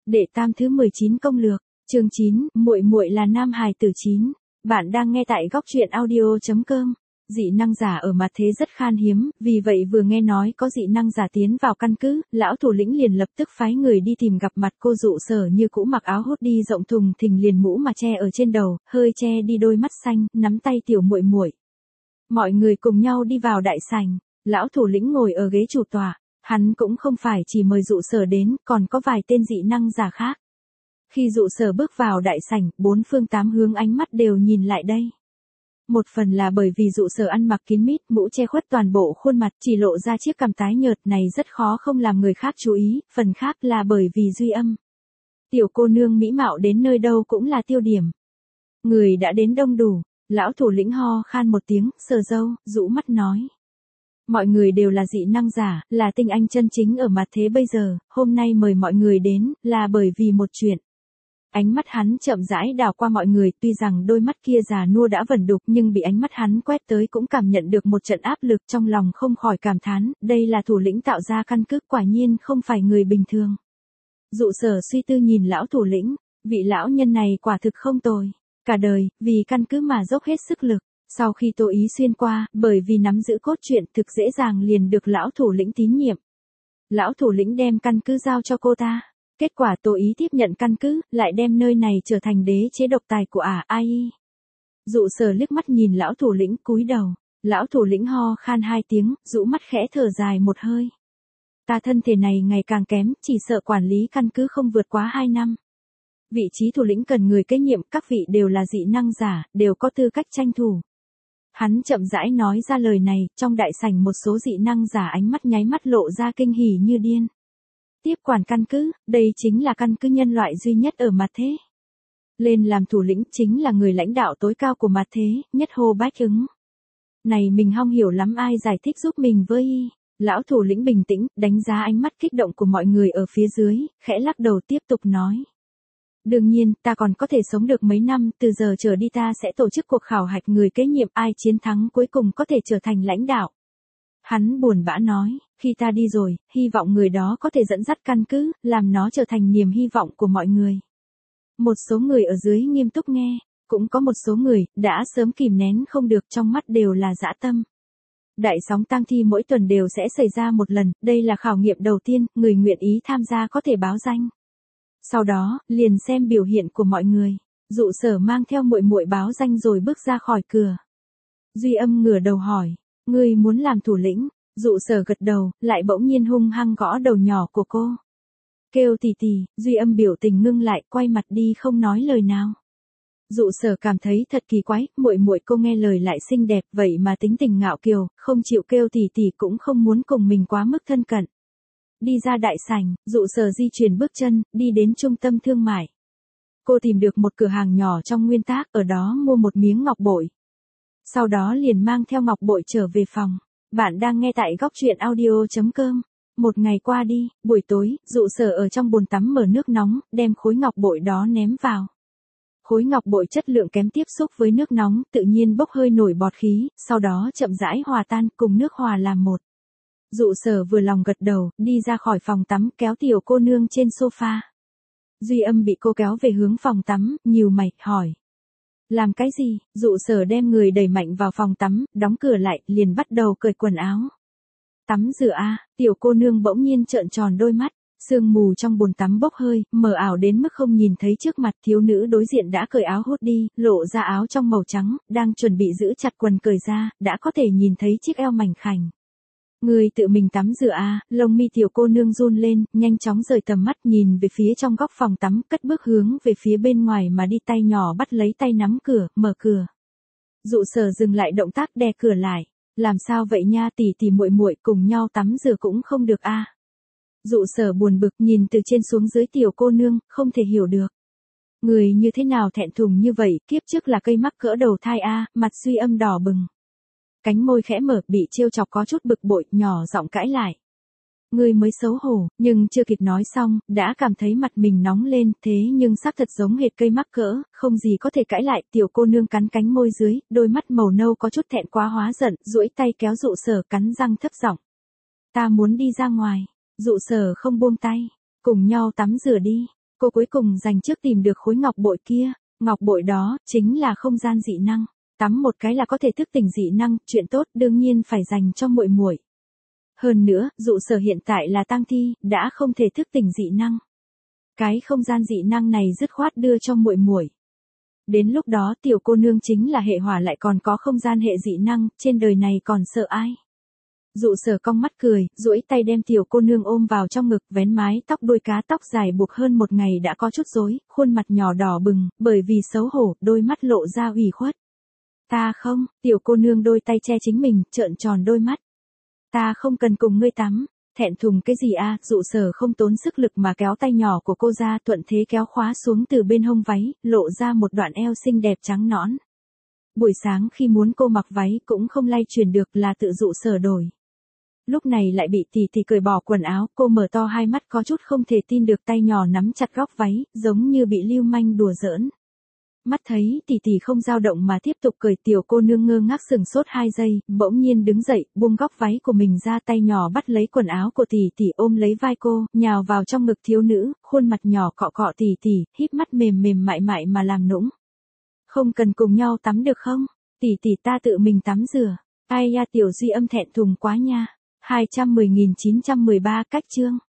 Đệ tam thứ 19 công lược, chương 9, muội muội là nam hài tử 9. Bạn đang nghe tại góc truyện audio.com. Dị năng giả ở mặt thế rất khan hiếm, vì vậy vừa nghe nói có dị năng giả tiến vào căn cứ, lão thủ lĩnh liền lập tức phái người đi tìm gặp mặt cô Dụ Sở như cũ, mặc áo hốt đi rộng thùng thình, liền mũ mà che ở trên đầu, hơi che đi đôi mắt xanh, nắm tay tiểu muội muội. Mọi người cùng nhau đi vào đại sảnh, lão thủ lĩnh ngồi ở ghế chủ tọa. Hắn cũng không phải chỉ mời Dụ Sở đến, còn có vài tên dị năng giả khác. Khi Dụ Sở bước vào đại sảnh, bốn phương tám hướng ánh mắt đều nhìn lại đây. Một phần là bởi vì Dụ Sở ăn mặc kín mít, mũ che khuất toàn bộ khuôn mặt, chỉ lộ ra chiếc cằm tái nhợt này rất khó không làm người khác chú ý, phần khác là bởi vì Duy Âm. Tiểu cô nương mỹ mạo đến nơi đâu cũng là tiêu điểm. Người đã đến đông đủ, lão thủ lĩnh ho khan một tiếng, sờ râu, rũ mắt nói. Mọi người đều là dị năng giả, là tinh anh chân chính ở mặt thế bây giờ, hôm nay mời mọi người đến, là bởi vì một chuyện. Ánh mắt hắn chậm rãi đảo qua mọi người, tuy rằng đôi mắt kia già nua đã vẩn đục nhưng bị ánh mắt hắn quét tới cũng cảm nhận được một trận áp lực, trong lòng không khỏi cảm thán, đây là thủ lĩnh tạo ra căn cứ, quả nhiên không phải người bình thường. Dụ Sở suy tư nhìn lão thủ lĩnh, vị lão nhân này quả thực không tồi, cả đời, vì căn cứ mà dốc hết sức lực. Sau khi Tô Ý xuyên qua, bởi vì nắm giữ cốt truyện thực dễ dàng liền được lão thủ lĩnh tín nhiệm. Lão thủ lĩnh đem căn cứ giao cho cô ta. Kết quả Tô Ý tiếp nhận căn cứ, lại đem nơi này trở thành đế chế độc tài của ai. Dụ Sở liếc mắt nhìn lão thủ lĩnh, cúi đầu. Lão thủ lĩnh ho khan 2 tiếng, rũ mắt khẽ thở dài một hơi. Ta thân thể này ngày càng kém, chỉ sợ quản lý căn cứ không vượt quá 2 năm. Vị trí thủ lĩnh cần người kế nhiệm, các vị đều là dị năng giả, đều có tư cách tranh thủ. Hắn chậm rãi nói ra lời này, trong đại sảnh một số dị năng giả ánh mắt nháy mắt lộ ra kinh hỉ như điên. Tiếp quản căn cứ, đây chính là căn cứ nhân loại duy nhất ở mặt thế. Lên làm thủ lĩnh chính là người lãnh đạo tối cao của mặt thế, nhất hô bách ứng. Này mình không hiểu lắm, ai giải thích giúp mình với. Lão thủ lĩnh bình tĩnh, đánh giá ánh mắt kích động của mọi người ở phía dưới, khẽ lắc đầu tiếp tục nói. Đương nhiên, ta còn có thể sống được mấy năm, từ giờ trở đi ta sẽ tổ chức cuộc khảo hạch người kế nhiệm, ai chiến thắng cuối cùng có thể trở thành lãnh đạo. Hắn buồn bã nói, khi ta đi rồi, hy vọng người đó có thể dẫn dắt căn cứ, làm nó trở thành niềm hy vọng của mọi người. Một số người ở dưới nghiêm túc nghe, cũng có một số người, đã sớm kìm nén không được, trong mắt đều là dã tâm. Đại sóng tang thi mỗi tuần đều sẽ xảy ra một lần, đây là khảo nghiệm đầu tiên, người nguyện ý tham gia có thể báo danh. Sau đó, liền xem biểu hiện của mọi người. Dụ Sở mang theo muội muội báo danh rồi bước ra khỏi cửa. Duy Âm ngửa đầu hỏi, ngươi muốn làm thủ lĩnh? Dụ Sở gật đầu, lại bỗng nhiên hung hăng gõ đầu nhỏ của cô. Kêu tỷ tỷ. Duy Âm biểu tình ngưng lại, quay mặt đi không nói lời nào. Dụ Sở cảm thấy thật kỳ quái, muội muội cô nghe lời lại xinh đẹp, vậy mà tính tình ngạo kiều, không chịu kêu tỷ tỷ, cũng không muốn cùng mình quá mức thân cận. Đi ra đại sảnh, Dụ Sở di chuyển bước chân, đi đến trung tâm thương mại. Cô tìm được một cửa hàng nhỏ trong nguyên tác, ở đó mua một miếng ngọc bội. Sau đó liền mang theo ngọc bội trở về phòng. Bạn đang nghe tại góc truyện audio.com. Một ngày qua đi, buổi tối, Dụ Sở ở trong bồn tắm mở nước nóng, đem khối ngọc bội đó ném vào. Khối ngọc bội chất lượng kém tiếp xúc với nước nóng, tự nhiên bốc hơi nổi bọt khí, sau đó chậm rãi hòa tan, cùng nước hòa làm một. Dụ Sở vừa lòng gật đầu, đi ra khỏi phòng tắm, kéo tiểu cô nương trên sofa. Duy Âm bị cô kéo về hướng phòng tắm, nhíu mày, hỏi. Làm cái gì? Dụ Sở đem người đẩy mạnh vào phòng tắm, đóng cửa lại, liền bắt đầu cởi quần áo. Tắm rửa a. Tiểu cô nương bỗng nhiên trợn tròn đôi mắt, sương mù trong bồn tắm bốc hơi, mờ ảo đến mức không nhìn thấy trước mặt. Thiếu nữ đối diện đã cởi áo hốt đi, lộ ra áo trong màu trắng, đang chuẩn bị giữ chặt quần cởi ra, đã có thể nhìn thấy chiếc eo mảnh khảnh. Người tự mình tắm rửa a. Lông mi tiểu cô nương run lên, nhanh chóng rời tầm mắt, nhìn về phía trong góc phòng tắm, cất bước hướng về phía bên ngoài mà đi, tay nhỏ bắt lấy tay nắm cửa, mở cửa. Dụ Sở dừng lại động tác, đè cửa lại. Làm sao vậy nha, tỷ tỷ muội muội cùng nhau tắm rửa cũng không được a. Dụ Sở buồn bực nhìn từ trên xuống dưới tiểu cô nương, không thể hiểu được. Người như thế nào thẹn thùng như vậy, kiếp trước là cây mắc cỡ đầu thai a. Mặt Duy Âm đỏ bừng. Cánh môi khẽ mở, bị trêu chọc có chút bực bội, nhỏ giọng cãi lại. Ngươi mới xấu hổ, nhưng chưa kịp nói xong, đã cảm thấy mặt mình nóng lên, thế nhưng xác thật giống hệt cây mắc cỡ, không gì có thể cãi lại. Tiểu cô nương cắn cánh môi dưới, đôi mắt màu nâu có chút thẹn quá hóa giận, duỗi tay kéo Dụ Sở, cắn răng thấp giọng. Ta muốn đi ra ngoài. Dụ Sở không buông tay. Cùng nhau tắm rửa đi. Cô cuối cùng dành trước tìm được khối ngọc bội kia, ngọc bội đó chính là không gian dị năng, tắm một cái là có thể thức tỉnh dị năng, chuyện tốt đương nhiên phải dành cho muội muội. Hơn nữa, dụ sở hiện tại là tang thi, đã không thể thức tỉnh dị năng. Cái không gian dị năng này dứt khoát đưa cho muội muội. Đến lúc đó tiểu cô nương chính là hệ hỏa lại còn có không gian hệ dị năng, trên đời này còn sợ ai. Dụ sở cong mắt cười, duỗi tay đem tiểu cô nương ôm vào trong ngực, vén mái tóc đuôi cá tóc dài buộc hơn một ngày đã có chút rối, khuôn mặt nhỏ đỏ bừng, bởi vì xấu hổ, đôi mắt lộ ra ủy khuất. Ta không, tiểu cô nương đôi tay che chính mình, trợn tròn đôi mắt. Ta không cần cùng ngươi tắm, thẹn thùng cái gì a? Dụ sở không tốn sức lực mà kéo tay nhỏ của cô ra, thuận thế kéo khóa xuống từ bên hông váy, lộ ra một đoạn eo xinh đẹp trắng nõn. Buổi sáng khi muốn cô mặc váy cũng không lay chuyển được là tự dụ sở đổi. Lúc này lại bị tỷ tỷ cởi bỏ quần áo, cô mở to hai mắt có chút không thể tin được, tay nhỏ nắm chặt góc váy, giống như bị lưu manh đùa giỡn. Mắt thấy tỷ tỷ không dao động mà tiếp tục cởi, tiểu cô nương ngơ ngác sừng sốt 2 giây, bỗng nhiên đứng dậy, buông góc váy của mình ra, tay nhỏ bắt lấy quần áo của tỷ tỷ, ôm lấy vai cô, nhào vào trong ngực thiếu nữ, khuôn mặt nhỏ cọ cọ tỷ tỷ, híp mắt mềm mềm mại mại mà làm nũng. Không cần cùng nhau tắm được không? Tỷ tỷ ta tự mình tắm rửa. Ai da, tiểu Duy âm thẹn thùng quá nha. 210.913 cách chương.